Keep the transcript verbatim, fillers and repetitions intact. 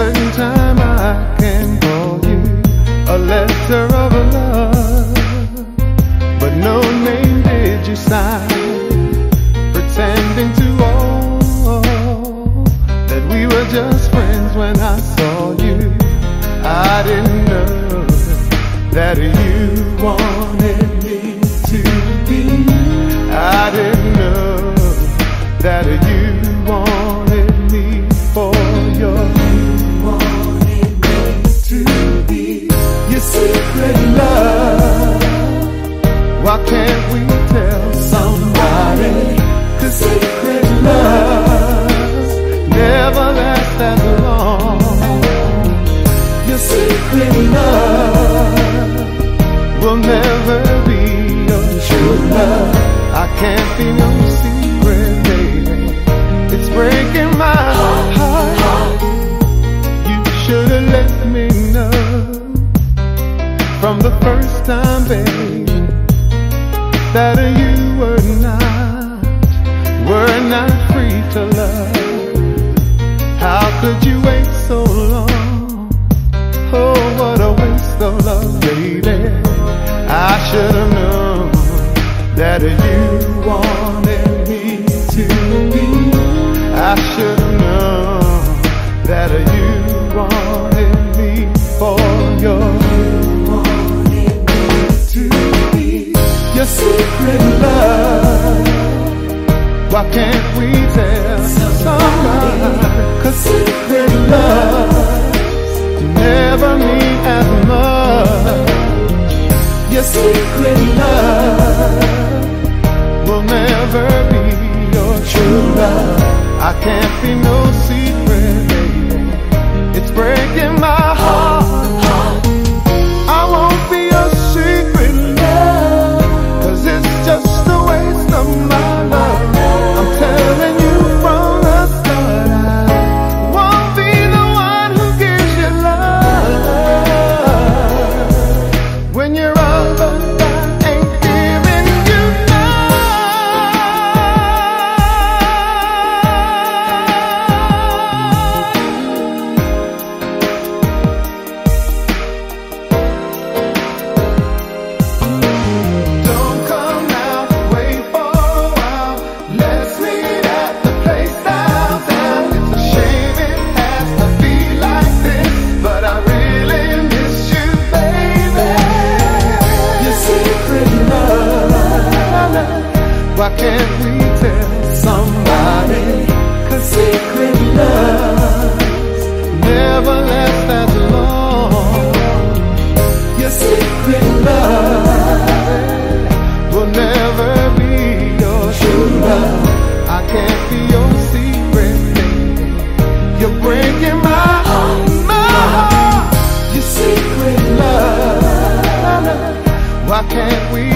certain time I can call you a letter of love, but no name did you sign, pretending to all that we were just friends. When I saw you, I didn't know that you wanted me to be. I didn't know that you wanted me for your, you wanted me to be your secret love. Why can't we tell somebody? 'Cause secret loves never last as long. Your secret love will never be your true love. I can't be no secret, baby. It's breaking my heart. You should have let me know from the first time, baby, that you were not, were not free to love. How could you wait so long? Oh, what a waste of love, baby. I should have known that you wanted me to be. I should have known that you wanted me for your, you wanted me to be your secret love. Why can't we tell somebody? 'Cause secret love never mean as much. Your secret love will never be your true love. I can't be no secret, baby. It's breaking my heart. I won't be your secret love, 'cause it's just a waste of my love. I'm telling you from the start, I won't be the one who gives you love when you're all but I ain't giving you Don't come now, wait for a while. Let's meet at the place downtown. It's a shame it has to be like this, but I really miss you, baby. Your secret love. Why can't we tell somebody? 'Cause secret love never lasts as long. Your secret love will never be your true love. I can't be your secret, baby. You're breaking my heart, my heart. Your secret love. Why can't we